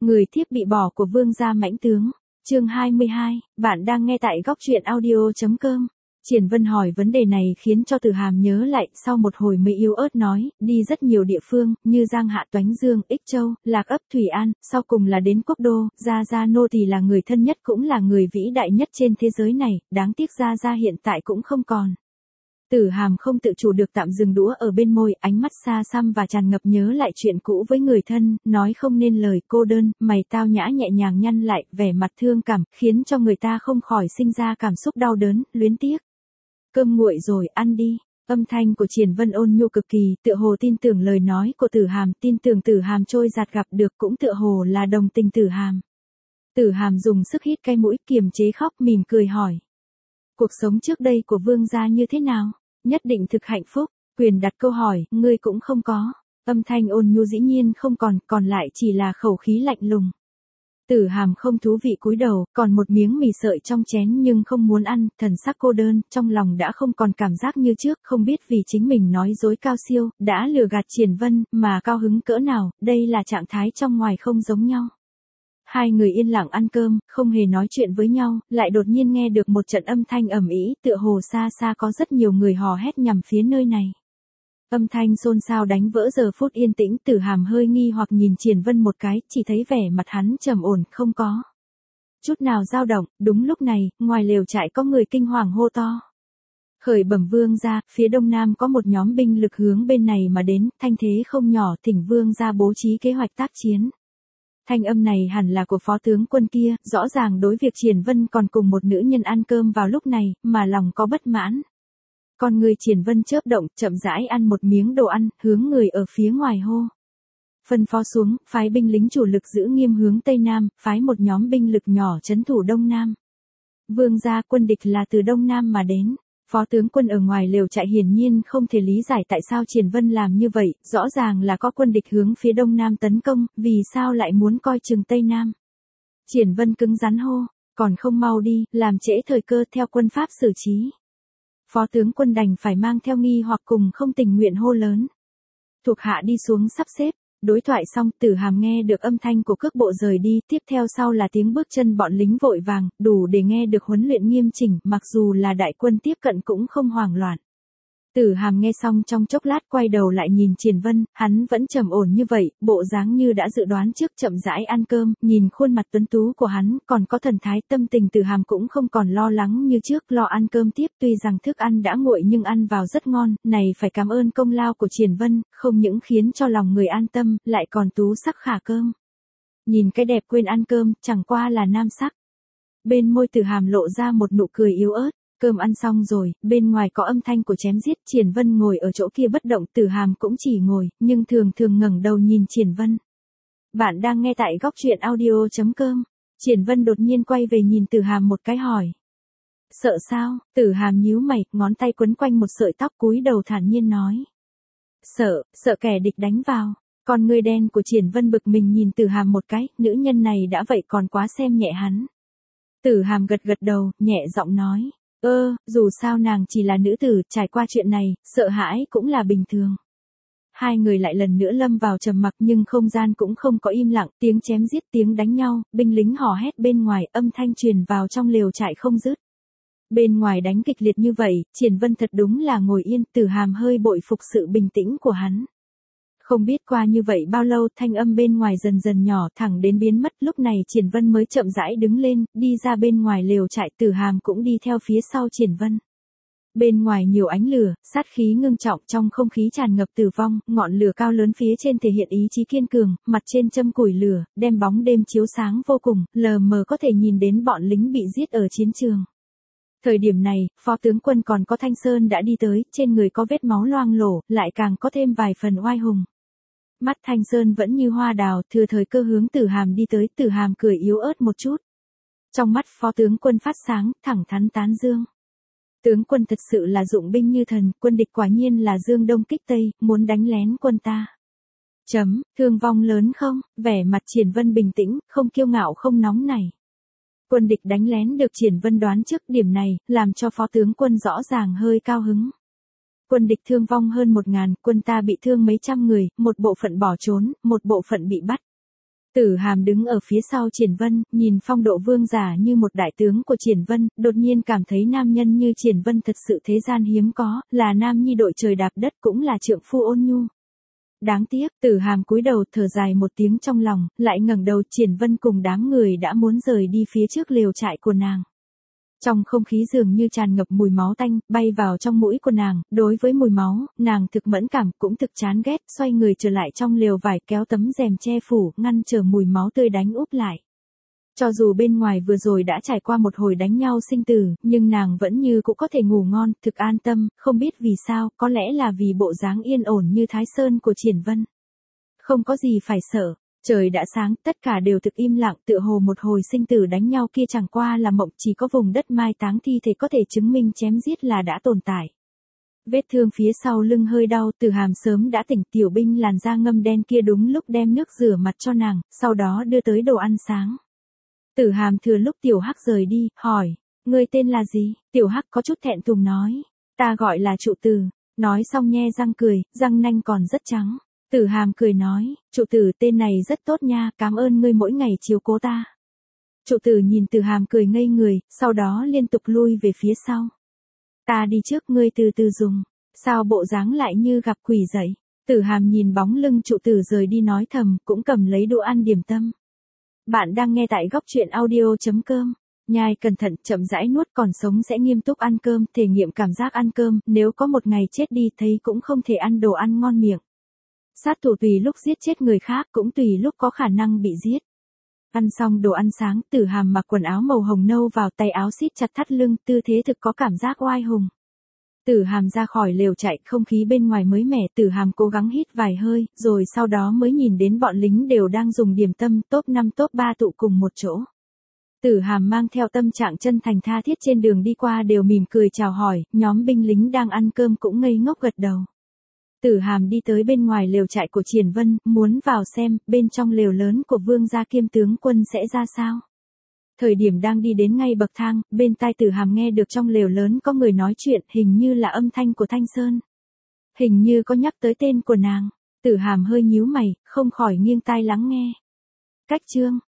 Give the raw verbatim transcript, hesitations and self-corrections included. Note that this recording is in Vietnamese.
Người thiếp bị bỏ của vương gia mãnh tướng. Chương hai mươi hai, bạn đang nghe tại góc truyện audio chấm com. Triển Vân hỏi vấn đề này khiến cho Từ Hàm nhớ lại, sau một hồi mới yếu ớt nói, đi rất nhiều địa phương, như Giang Hạ, Toánh Dương, Ích Châu, Lạc Ấp, Thủy An, sau cùng là đến Quốc Đô. Gia Gia nô tỳ là người thân nhất cũng là người vĩ đại nhất trên thế giới này, đáng tiếc Gia Gia hiện tại cũng không còn. Tử Hàm không tự chủ được tạm dừng đũa ở bên môi, ánh mắt xa xăm và tràn ngập nhớ lại chuyện cũ với người thân, nói không nên lời, cô đơn, mày tao nhã nhẹ nhàng nhăn lại, vẻ mặt thương cảm, khiến cho người ta không khỏi sinh ra cảm xúc đau đớn, luyến tiếc. Cơm nguội rồi, ăn đi. Âm thanh của Triển Vân ôn nhu cực kỳ, tựa hồ tin tưởng lời nói của Tử Hàm, tin tưởng Tử Hàm trôi giạt gặp được, cũng tựa hồ là đồng tình Tử Hàm. Tử Hàm dùng sức hít cái mũi, kiềm chế khóc, mỉm cười hỏi. Cuộc sống trước đây của vương gia như thế nào? Nhất định thực hạnh phúc. Quyền đặt câu hỏi, ngươi cũng không có. Âm thanh ôn nhu dĩ nhiên không còn, còn lại chỉ là khẩu khí lạnh lùng. Tử Hàm không thú vị cúi đầu, còn một miếng mì sợi trong chén nhưng không muốn ăn, thần sắc cô đơn, trong lòng đã không còn cảm giác như trước, không biết vì chính mình nói dối cao siêu, đã lừa gạt Triển Vân, mà cao hứng cỡ nào, đây là trạng thái trong ngoài không giống nhau. Hai người yên lặng ăn cơm, không hề nói chuyện với nhau, lại đột nhiên nghe được một trận âm thanh ầm ĩ, tựa hồ xa xa có rất nhiều người hò hét nhằm phía nơi này. Âm thanh xôn xao đánh vỡ giờ phút yên tĩnh, Tử Hàm hơi nghi hoặc nhìn Triển Vân một cái, chỉ thấy vẻ mặt hắn trầm ổn, không có chút nào dao động. Đúng lúc này, ngoài lều trại có người kinh hoàng hô to. Khởi bẩm vương gia, phía đông nam có một nhóm binh lực hướng bên này mà đến, thanh thế không nhỏ, thỉnh vương gia bố trí kế hoạch tác chiến. Thanh âm này hẳn là của phó tướng quân kia, rõ ràng đối việc Triển Vân còn cùng một nữ nhân ăn cơm vào lúc này, mà lòng có bất mãn. Con người Triển Vân chớp động, chậm rãi ăn một miếng đồ ăn, hướng người ở phía ngoài hô. Phân phó xuống, phái binh lính chủ lực giữ nghiêm hướng Tây Nam, phái một nhóm binh lực nhỏ trấn thủ Đông Nam. Vương gia, quân địch là từ Đông Nam mà đến. Phó tướng quân ở ngoài lều trại hiển nhiên không thể lý giải tại sao Triển Vân làm như vậy, rõ ràng là có quân địch hướng phía Đông Nam tấn công, vì sao lại muốn coi chừng Tây Nam. Triển Vân cứng rắn hô, còn không mau đi, làm trễ thời cơ, theo quân pháp xử trí. Phó tướng quân đành phải mang theo nghi hoặc cùng không tình nguyện hô lớn. Thuộc hạ đi xuống sắp xếp. Đối thoại xong, Tử Hàm nghe được âm thanh của cước bộ rời đi, tiếp theo sau là tiếng bước chân bọn lính vội vàng, đủ để nghe được huấn luyện nghiêm chỉnh, mặc dù là đại quân tiếp cận cũng không hoảng loạn. Tử Hàm nghe xong trong chốc lát quay đầu lại nhìn Triển Vân, hắn vẫn trầm ổn như vậy, bộ dáng như đã dự đoán trước, chậm rãi ăn cơm, nhìn khuôn mặt tuấn tú của hắn, còn có thần thái, tâm tình Tử Hàm cũng không còn lo lắng như trước, lo ăn cơm tiếp, tuy rằng thức ăn đã nguội nhưng ăn vào rất ngon, này phải cảm ơn công lao của Triển Vân, không những khiến cho lòng người an tâm, lại còn tú sắc khả cơm. Nhìn cái đẹp quên ăn cơm, chẳng qua là nam sắc. Bên môi Tử Hàm lộ ra một nụ cười yếu ớt. Cơm ăn xong rồi, bên ngoài có âm thanh của chém giết, Triển Vân ngồi ở chỗ kia bất động, Tử Hàm cũng chỉ ngồi, nhưng thường thường ngẩng đầu nhìn Triển Vân. Bạn đang nghe tại góc truyện audio chấm com. Triển Vân đột nhiên quay về nhìn Tử Hàm một cái hỏi. Sợ sao? Tử Hàm nhíu mày, ngón tay quấn quanh một sợi tóc, cúi đầu thản nhiên nói. Sợ, sợ kẻ địch đánh vào. Con người đen của Triển Vân bực mình nhìn Tử Hàm một cái, nữ nhân này đã vậy còn quá xem nhẹ hắn. Tử Hàm gật gật đầu, nhẹ giọng nói. Ơ, dù sao nàng chỉ là nữ tử, trải qua chuyện này, sợ hãi cũng là bình thường. Hai người lại lần nữa lâm vào trầm mặc nhưng không gian cũng không có im lặng, tiếng chém giết, tiếng đánh nhau, binh lính hò hét bên ngoài, âm thanh truyền vào trong lều trại không dứt. Bên ngoài đánh kịch liệt như vậy, Triển Vân thật đúng là ngồi yên, Tử Hàm hơi bội phục sự bình tĩnh của hắn. Không biết qua như vậy bao lâu, thanh âm bên ngoài dần dần nhỏ thẳng đến biến mất, lúc này Triển Vân mới chậm rãi đứng lên, đi ra bên ngoài lều trại, Tử Hàm cũng đi theo phía sau Triển Vân. Bên ngoài nhiều ánh lửa, sát khí ngưng trọng, trong không khí tràn ngập tử vong, ngọn lửa cao lớn phía trên thể hiện ý chí kiên cường, mặt trên châm củi lửa, đem bóng đêm chiếu sáng vô cùng, lờ mờ có thể nhìn đến bọn lính bị giết ở chiến trường. Thời điểm này, phó tướng quân còn có Thanh Sơn đã đi tới, trên người có vết máu loang lổ, lại càng có thêm vài phần oai hùng. Mắt Thanh Sơn vẫn như hoa đào, thừa thời cơ hướng Tử Hàm đi tới, Tử Hàm cười yếu ớt một chút. Trong mắt phó tướng quân phát sáng, thẳng thắn tán dương. Tướng quân thật sự là dụng binh như thần, quân địch quả nhiên là dương đông kích tây, muốn đánh lén quân ta. Chấm, thương vong lớn không? Vẻ mặt Triển Vân bình tĩnh, không kiêu ngạo không nóng nảy. Quân địch đánh lén được Triển Vân đoán trước, điểm này, làm cho phó tướng quân rõ ràng hơi cao hứng. Quân địch thương vong hơn một ngàn, quân ta bị thương mấy trăm người, một bộ phận bỏ trốn, một bộ phận bị bắt. Tử Hàm đứng ở phía sau Triển Vân, nhìn phong độ vương giả như một đại tướng của Triển Vân, đột nhiên cảm thấy nam nhân như Triển Vân thật sự thế gian hiếm có, là nam nhi đội trời đạp đất cũng là trượng phu ôn nhu. Đáng tiếc, Tử Hàm cúi đầu thở dài một tiếng trong lòng, lại ngẩng đầu. Triển Vân cùng đám người đã muốn rời đi phía trước lều trại của nàng. Trong không khí dường như tràn ngập mùi máu tanh, bay vào trong mũi của nàng, đối với mùi máu, nàng thực mẫn cảm, cũng thực chán ghét, xoay người trở lại trong lều vải kéo tấm rèm che phủ, ngăn trở mùi máu tươi đánh úp lại. Cho dù bên ngoài vừa rồi đã trải qua một hồi đánh nhau sinh tử, nhưng nàng vẫn như cũng có thể ngủ ngon, thực an tâm, không biết vì sao, có lẽ là vì bộ dáng yên ổn như Thái Sơn của Triển Vân. Không có gì phải sợ. Trời đã sáng, tất cả đều thực im lặng, tựa hồ một hồi sinh tử đánh nhau kia chẳng qua là mộng, chỉ có vùng đất mai táng thi thể có thể chứng minh chém giết là đã tồn tại. Vết thương phía sau lưng hơi đau, Tử Hàm sớm đã tỉnh. Tiểu binh làn da ngâm đen kia đúng lúc đem nước rửa mặt cho nàng, sau đó đưa tới đồ ăn sáng. Tử Hàm thừa lúc Tiểu Hắc rời đi, hỏi, ngươi tên là gì? Tiểu Hắc có chút thẹn thùng nói, ta gọi là Trụ Tử. Nói xong nhe răng cười, răng nanh còn rất trắng. Tử Hàm cười nói, Trụ Tử tên này rất tốt nha, cảm ơn ngươi mỗi ngày chiếu cố ta. Trụ Tử nhìn Tử Hàm cười ngây người, sau đó liên tục lui về phía sau. Ta đi trước, ngươi từ từ dùng. Sao bộ dáng lại như gặp quỷ vậy? Tử Hàm nhìn bóng lưng Trụ Tử rời đi nói thầm, cũng cầm lấy đồ ăn điểm tâm. Bạn đang nghe tại góc truyện audio chấm com. Nhai cẩn thận, chậm rãi nuốt, còn sống sẽ nghiêm túc ăn cơm, thể nghiệm cảm giác ăn cơm, nếu có một ngày chết đi thấy cũng không thể ăn đồ ăn ngon miệng. Sát thủ tùy lúc giết chết người khác, cũng tùy lúc có khả năng bị giết. Ăn xong đồ ăn sáng, Tử Hàm mặc quần áo màu hồng nâu vào, tay áo siết chặt thắt lưng, tư thế thực có cảm giác oai hùng. Tử Hàm ra khỏi lều chạy, không khí bên ngoài mới mẻ, Tử Hàm cố gắng hít vài hơi, rồi sau đó mới nhìn đến bọn lính đều đang dùng điểm tâm, top năm top ba tụ cùng một chỗ. Tử Hàm mang theo tâm trạng chân thành tha thiết, trên đường đi qua đều mỉm cười chào hỏi, nhóm binh lính đang ăn cơm cũng ngây ngốc gật đầu. Tử Hàm đi tới bên ngoài lều trại của Triển Vân, muốn vào xem, bên trong lều lớn của vương gia Kiêm tướng quân sẽ ra sao. Thời điểm đang đi đến ngay bậc thang, bên tai Tử Hàm nghe được trong lều lớn có người nói chuyện, hình như là âm thanh của Thanh Sơn. Hình như có nhắc tới tên của nàng. Tử Hàm hơi nhíu mày, không khỏi nghiêng tai lắng nghe. Cách chương,